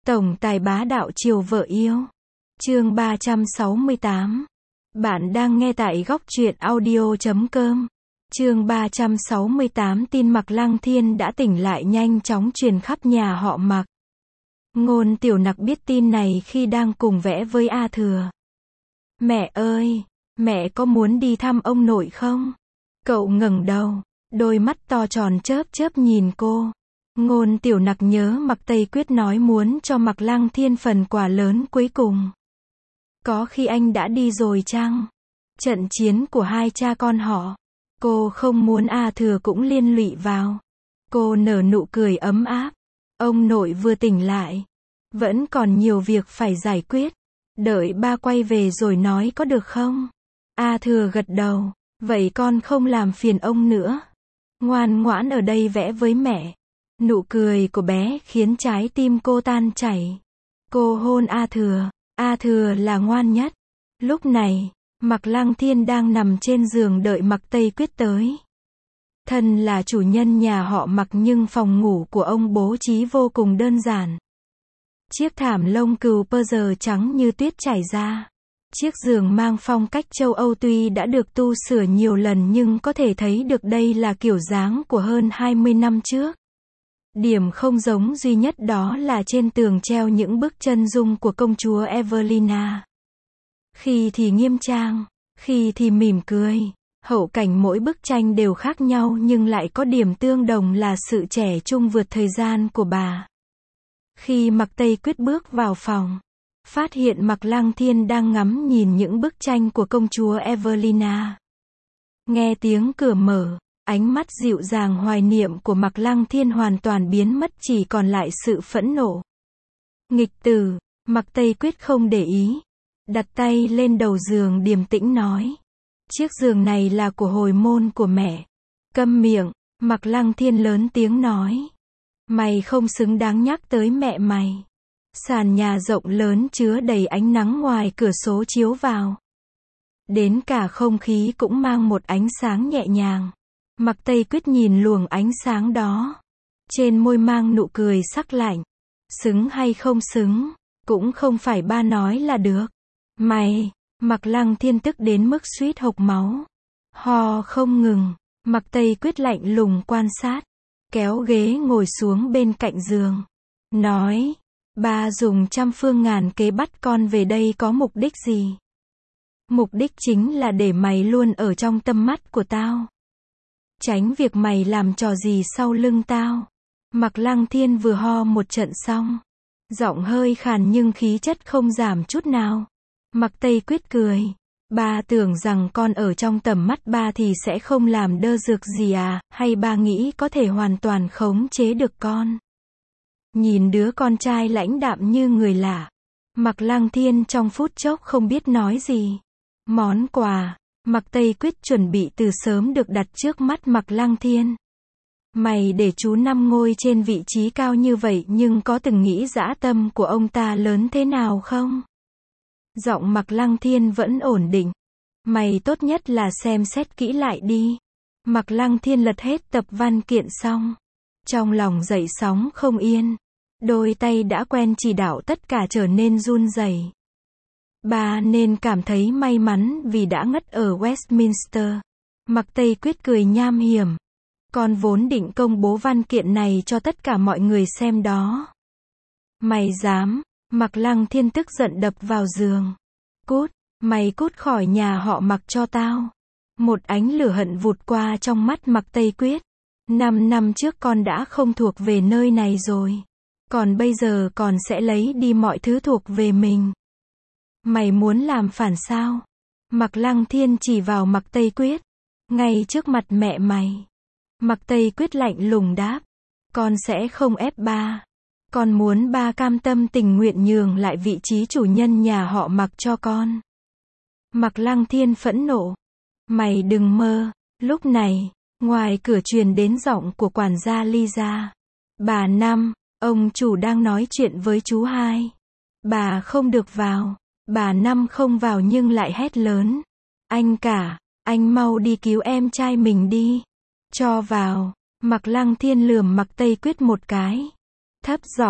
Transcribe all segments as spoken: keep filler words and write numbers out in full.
Tổng tài bá đạo chiều vợ yêu. Chương ba trăm sáu mươi tám. Bạn đang nghe tại góc truyện audio chấm com. Chương ba trăm sáu mươi tám. Tin Mạc Lăng Thiên đã tỉnh lại nhanh chóng truyền khắp nhà họ Mạc. Ngôn Tiểu Nặc biết tin này khi đang cùng vẽ với A Thừa. Mẹ ơi, mẹ có muốn đi thăm ông nội không? Cậu ngẩng đầu, đôi mắt to tròn chớp chớp nhìn cô. Ngôn Tiểu Nặc nhớ Mạc Tây Quyết nói muốn cho Mạc Lăng Thiên phần quà lớn cuối cùng. Có khi anh đã đi rồi chăng? Trận chiến của hai cha con họ. Cô không muốn A Thừa cũng liên lụy vào. Cô nở nụ cười ấm áp. Ông nội vừa tỉnh lại. Vẫn còn nhiều việc phải giải quyết. Đợi ba quay về rồi nói có được không? A Thừa gật đầu. Vậy con không làm phiền ông nữa. Ngoan ngoãn ở đây vẽ với mẹ. Nụ cười của bé khiến trái tim cô tan chảy. Cô hôn A Thừa. A Thừa là ngoan nhất. Lúc này, Mạc Lăng Thiên đang nằm trên giường đợi Mạc Tây Quyết tới. Thân là chủ nhân nhà họ Mạc nhưng phòng ngủ của ông bố trí vô cùng đơn giản. Chiếc thảm lông cừu pơ giờ trắng như tuyết trải ra. Chiếc giường mang phong cách châu Âu tuy đã được tu sửa nhiều lần nhưng có thể thấy được đây là kiểu dáng của hơn hai mươi năm trước. Điểm không giống duy nhất đó là trên tường treo những bức chân dung của công chúa Evelina. Khi thì nghiêm trang, khi thì mỉm cười. Hậu cảnh mỗi bức tranh đều khác nhau nhưng lại có điểm tương đồng là sự trẻ trung vượt thời gian của bà. Khi Mạc Tây Quyết bước vào phòng, phát hiện Mạc Lăng Thiên đang ngắm nhìn những bức tranh của công chúa Evelina. Nghe tiếng cửa mở, ánh mắt dịu dàng hoài niệm của Mạc Lăng Thiên hoàn toàn biến mất, chỉ còn lại sự phẫn nộ. Nghịch tử, Mạc Tây Quyết không để ý. Đặt tay lên đầu giường điềm tĩnh nói. Chiếc giường này là của hồi môn của mẹ. Câm miệng, Mạc Lăng Thiên lớn tiếng nói. Mày không xứng đáng nhắc tới mẹ mày. Sàn nhà rộng lớn chứa đầy ánh nắng ngoài cửa sổ chiếu vào. Đến cả không khí cũng mang một ánh sáng nhẹ nhàng. Mạc Tây Quyết nhìn luồng ánh sáng đó. Trên môi mang nụ cười sắc lạnh. Xứng hay không xứng, cũng không phải ba nói là được. Mày, Mạc Lăng Thiên tức đến mức suýt hộc máu. Ho không ngừng, Mạc Tây Quyết lạnh lùng quan sát. Kéo ghế ngồi xuống bên cạnh giường. Nói, ba dùng trăm phương ngàn kế bắt con về đây có mục đích gì? Mục đích chính là để mày luôn ở trong tâm mắt của tao. Tránh việc mày làm trò gì sau lưng tao. Mạc Lăng Thiên vừa ho một trận xong. Giọng hơi khàn nhưng khí chất không giảm chút nào. Mạc Tây Quyết cười. Ba tưởng rằng con ở trong tầm mắt ba thì sẽ không làm đơ dược gì à, hay ba nghĩ có thể hoàn toàn khống chế được con? Nhìn đứa con trai lãnh đạm như người lạ. Mạc Lăng Thiên trong phút chốc không biết nói gì. Món quà, Mạc Tây Quyết chuẩn bị từ sớm được đặt trước mắt Mạc Lăng Thiên. Mày để chú Năm ngôi trên vị trí cao như vậy nhưng có từng nghĩ dã tâm của ông ta lớn thế nào không? Giọng Mạc Lăng Thiên vẫn ổn định. Mày tốt nhất là xem xét kỹ lại đi. Mạc Lăng Thiên lật hết tập văn kiện xong. Trong lòng dậy sóng không yên. Đôi tay đã quen chỉ đạo tất cả trở nên run rẩy. Bà nên cảm thấy may mắn vì đã ngất ở Westminster. Mạc Tây Quyết cười nham hiểm. Con vốn định công bố văn kiện này cho tất cả mọi người xem đó. Mày dám? Mạc Lăng Thiên tức giận đập vào giường. Cút, mày cút khỏi nhà họ Mạc cho tao. Một ánh lửa hận vụt qua trong mắt Mạc Tây Quyết. Năm năm trước con đã không thuộc về nơi này rồi. Còn bây giờ còn sẽ lấy đi mọi thứ thuộc về mình. Mày muốn làm phản sao? Mạc Lăng Thiên chỉ vào Mạc Tây Quyết. Ngay trước mặt mẹ mày. Mạc Tây Quyết lạnh lùng đáp. Con sẽ không ép ba. Con muốn ba cam tâm tình nguyện nhường lại vị trí chủ nhân nhà họ Mạc cho con. Mạc Lăng Thiên phẫn nộ. Mày đừng mơ. Lúc này, ngoài cửa truyền đến giọng của quản gia Lisa. Bà Năm, ông chủ đang nói chuyện với chú hai. Bà không được vào. Bà Năm không vào nhưng lại hét lớn. Anh cả, anh mau đi cứu em trai mình đi. Cho vào. Mạc Lăng Thiên lườm Mạc Tây Quyết một cái. Thấp giọng,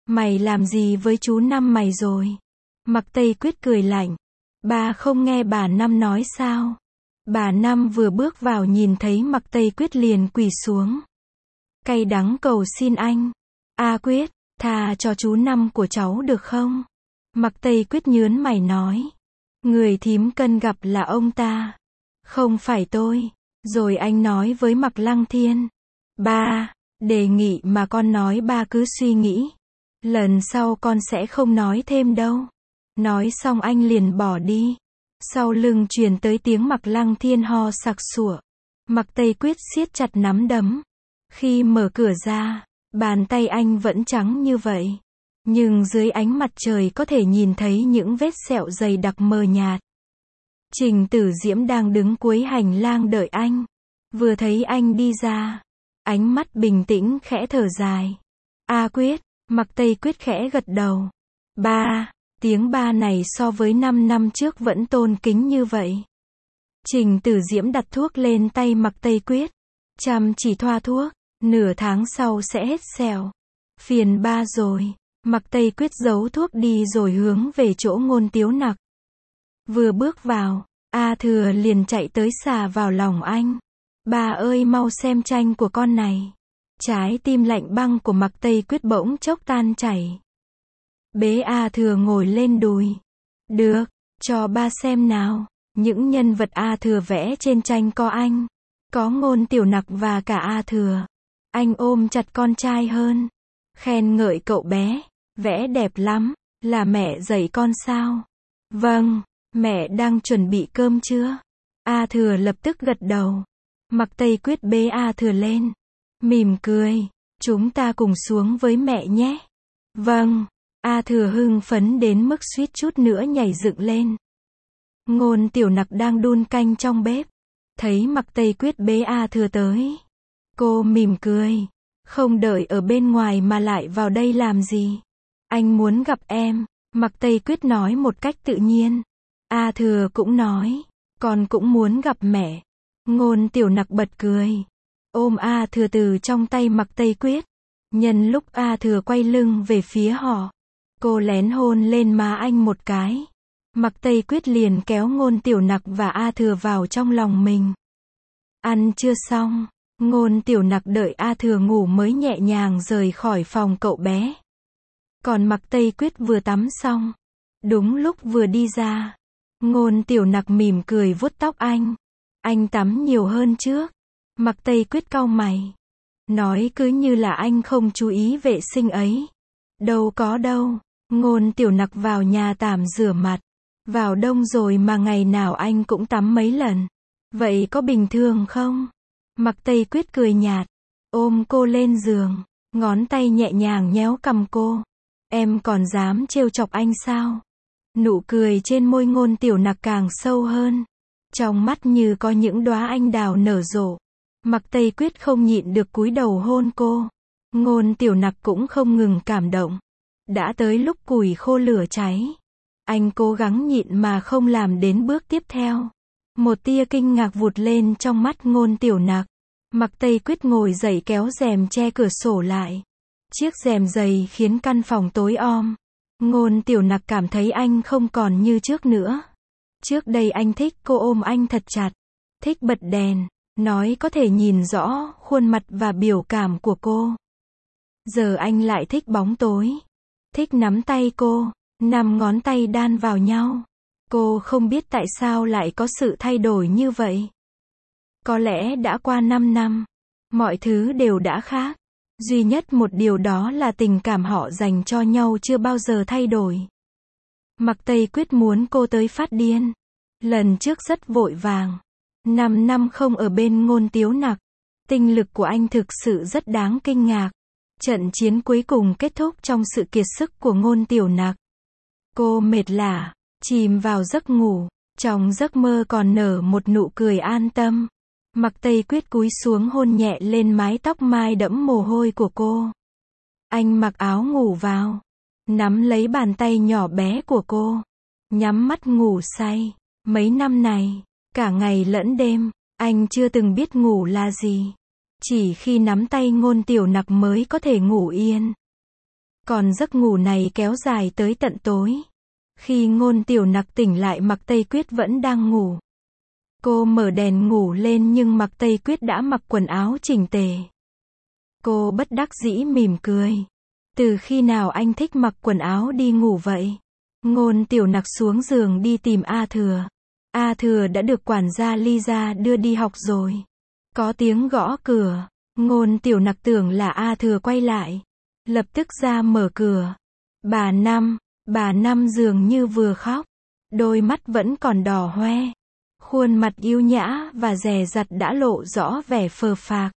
Mày làm gì với chú Năm mày rồi? Mạc Tây Quyết cười lạnh. Ba không nghe bà Năm nói sao? Bà Năm vừa bước vào nhìn thấy Mạc Tây Quyết liền quỳ xuống. Cay đắng cầu xin anh. A Quyết, tha cho chú Năm của cháu được không? Mạc Tây Quyết nhớn mày nói. Người thím cần gặp là ông ta. Không phải tôi. Rồi anh nói với Mạc Lăng Thiên. Ba, đề nghị mà con nói ba cứ suy nghĩ. Lần sau con sẽ không nói thêm đâu. Nói xong anh liền bỏ đi. Sau lưng truyền tới tiếng Mạc Lăng Thiên ho sặc sụa. Mạc Tây Quyết siết chặt nắm đấm. Khi mở cửa ra, bàn tay anh vẫn trắng như vậy. Nhưng dưới ánh mặt trời có thể nhìn thấy những vết sẹo dày đặc mờ nhạt. Trình Tử Diễm đang đứng cuối hành lang đợi anh. Vừa thấy anh đi ra, ánh mắt bình tĩnh khẽ thở dài. A Quyết, Mạc Tây Quyết khẽ gật đầu. Ba, tiếng ba này so với năm năm trước vẫn tôn kính như vậy. Trình Tử Diễm đặt thuốc lên tay Mạc Tây Quyết. Chăm chỉ thoa thuốc, nửa tháng sau sẽ hết sẹo. Phiền ba rồi. Mạc Tây Quyết giấu thuốc đi rồi hướng về chỗ Ngôn Tiếu Nặc. Vừa bước vào, A Thừa liền chạy tới xà vào lòng anh. Ba ơi mau xem tranh của con này. Trái tim lạnh băng của Mạc Tây Quyết bỗng chốc tan chảy. Bế A Thừa ngồi lên đùi. Được, cho ba xem nào. Những nhân vật A Thừa vẽ trên tranh có anh, có Ngôn Tiểu Nặc và cả A Thừa. Anh ôm chặt con trai hơn. Khen ngợi cậu bé. Vẽ đẹp lắm. Là mẹ dạy con sao? Vâng, mẹ đang chuẩn bị cơm chưa? A Thừa lập tức gật đầu. Mạc Tây Quyết bế A Thừa lên. Mỉm cười. Chúng ta cùng xuống với mẹ nhé. Vâng. A Thừa hưng phấn đến mức suýt chút nữa nhảy dựng lên. Ngôn Tiểu Nặc đang đun canh trong bếp. Thấy Mạc Tây Quyết bế A Thừa tới. Cô mỉm cười. Không đợi ở bên ngoài mà lại vào đây làm gì? Anh muốn gặp em. Mạc Tây Quyết nói một cách tự nhiên. A Thừa cũng nói. Con cũng muốn gặp mẹ. Ngôn Tiểu Nặc bật cười. Ôm A Thừa từ trong tay Mạc Tây Quyết. Nhân lúc A Thừa quay lưng về phía họ, cô lén hôn lên má anh một cái. Mạc Tây Quyết liền kéo Ngôn Tiểu Nặc và A Thừa vào trong lòng mình. Ăn chưa xong, Ngôn Tiểu Nặc đợi A Thừa ngủ mới nhẹ nhàng rời khỏi phòng cậu bé. Còn Mạc Tây Quyết vừa tắm xong. Đúng lúc vừa đi ra, Ngôn Tiểu Nặc mỉm cười vuốt tóc anh. Anh tắm nhiều hơn trước. Mạc Tây Quyết cau mày. Nói cứ như là anh không chú ý vệ sinh ấy. Đâu có đâu. Ngôn Tiểu Nặc vào nhà tắm rửa mặt. Vào đông rồi mà ngày nào anh cũng tắm mấy lần. Vậy có bình thường không? Mạc Tây Quyết cười nhạt. Ôm cô lên giường. Ngón tay nhẹ nhàng nhéo cằm cô. Em còn dám trêu chọc anh sao? Nụ cười trên môi Ngôn Tiểu Nặc càng sâu hơn. Trong mắt như có những đóa anh đào nở rộ. Mạc Tây Quyết không nhịn được cúi đầu hôn cô. Ngôn Tiểu Nặc cũng không ngừng cảm động. Đã tới lúc củi khô lửa cháy. Anh cố gắng nhịn mà không làm đến bước tiếp theo. Một tia kinh ngạc vụt lên trong mắt Ngôn Tiểu Nặc. Mạc Tây Quyết ngồi dậy kéo rèm che cửa sổ lại. Chiếc rèm dày khiến căn phòng tối om. Ngôn Tiểu Nặc cảm thấy anh không còn như trước nữa. Trước đây anh thích cô ôm anh thật chặt. Thích bật đèn. Nói có thể nhìn rõ khuôn mặt và biểu cảm của cô. Giờ anh lại thích bóng tối. Thích nắm tay cô. Năm ngón tay đan vào nhau. Cô không biết tại sao lại có sự thay đổi như vậy. Có lẽ đã qua năm năm. Mọi thứ đều đã khác. Duy nhất một điều đó là tình cảm họ dành cho nhau chưa bao giờ thay đổi. Mạc Tây Quyết muốn cô tới phát điên. Lần trước rất vội vàng. Năm năm không ở bên Ngôn Tiếu Nặc. Tinh lực của anh thực sự rất đáng kinh ngạc. Trận chiến cuối cùng kết thúc trong sự kiệt sức của Ngôn Tiểu Nặc. Cô mệt lả, chìm vào giấc ngủ. Trong giấc mơ còn nở một nụ cười an tâm. Mạc Tây Quyết cúi xuống hôn nhẹ lên mái tóc mai đẫm mồ hôi của cô. Anh mặc áo ngủ vào. Nắm lấy bàn tay nhỏ bé của cô. Nhắm mắt ngủ say. Mấy năm này, cả ngày lẫn đêm, anh chưa từng biết ngủ là gì. Chỉ khi nắm tay Ngôn Tiểu Nặc mới có thể ngủ yên. Còn giấc ngủ này kéo dài tới tận tối. Khi Ngôn Tiểu Nặc tỉnh lại, Mạc Tây Quyết vẫn đang ngủ. Cô mở đèn ngủ lên nhưng Mạc Tây Quyết đã mặc quần áo chỉnh tề. Cô bất đắc dĩ mỉm cười. Từ khi nào anh thích mặc quần áo đi ngủ vậy? Ngôn Tiểu Nặc xuống giường đi tìm A Thừa. A Thừa đã được quản gia Lisa đưa đi học rồi. Có tiếng gõ cửa. Ngôn Tiểu Nặc tưởng là A Thừa quay lại. Lập tức ra mở cửa. Bà Năm, bà Năm dường như vừa khóc. Đôi mắt vẫn còn đỏ hoe. Khuôn mặt yêu nhã và dè dặt đã lộ rõ vẻ phờ phạc.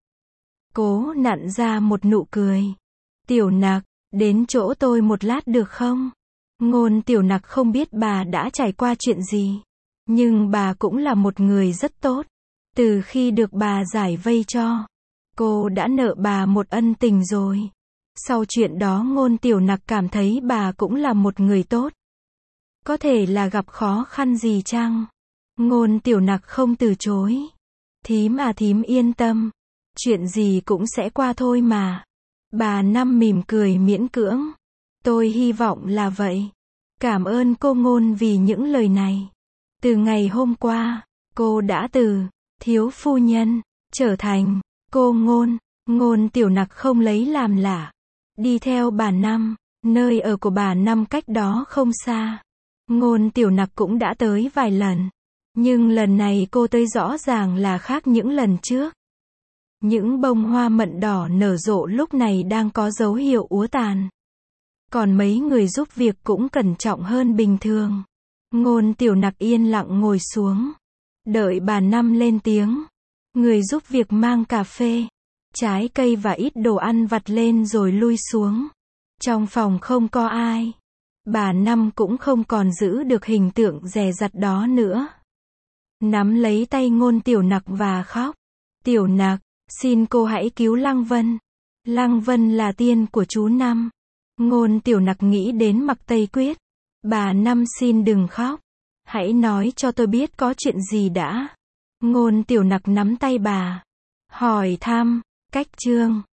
Cố nặn ra một nụ cười. Tiểu Nặc, đến chỗ tôi một lát được không? Ngôn Tiểu Nặc không biết bà đã trải qua chuyện gì. Nhưng bà cũng là một người rất tốt. Từ khi được bà giải vây cho, cô đã nợ bà một ân tình rồi. Sau chuyện đó Ngôn Tiểu Nặc cảm thấy bà cũng là một người tốt. Có thể là gặp khó khăn gì chăng? Ngôn Tiểu Nặc không từ chối. Thím à, thím yên tâm. Chuyện gì cũng sẽ qua thôi mà. Bà Năm mỉm cười miễn cưỡng. Tôi hy vọng là vậy. Cảm ơn cô Ngôn vì những lời này. Từ ngày hôm qua, cô đã từ thiếu phu nhân trở thành cô Ngôn. Ngôn Tiểu Nặc không lấy làm lạ. Đi theo bà Năm, nơi ở của bà Năm cách đó không xa. Ngôn Tiểu Nặc cũng đã tới vài lần. Nhưng lần này cô tới rõ ràng là khác những lần trước. Những bông hoa mận đỏ nở rộ lúc này đang có dấu hiệu úa tàn. Còn mấy người giúp việc cũng cẩn trọng hơn bình thường. Ngôn Tiểu Nặc yên lặng ngồi xuống. Đợi bà Năm lên tiếng. Người giúp việc mang cà phê, trái cây và ít đồ ăn vặt lên rồi lui xuống. Trong phòng không có ai. Bà Năm cũng không còn giữ được hình tượng dè dặt đó nữa. Nắm lấy tay Ngôn Tiểu Nặc và khóc. Tiểu Nặc, xin cô hãy cứu Lăng Vân. Lăng Vân là tiên của chú Năm. Ngôn Tiểu Nặc nghĩ đến Mạc Tây Quyết. Bà Năm xin đừng khóc. Hãy nói cho tôi biết có chuyện gì đã. Ngôn Tiểu Nặc nắm tay bà. Hỏi thăm, cách chương.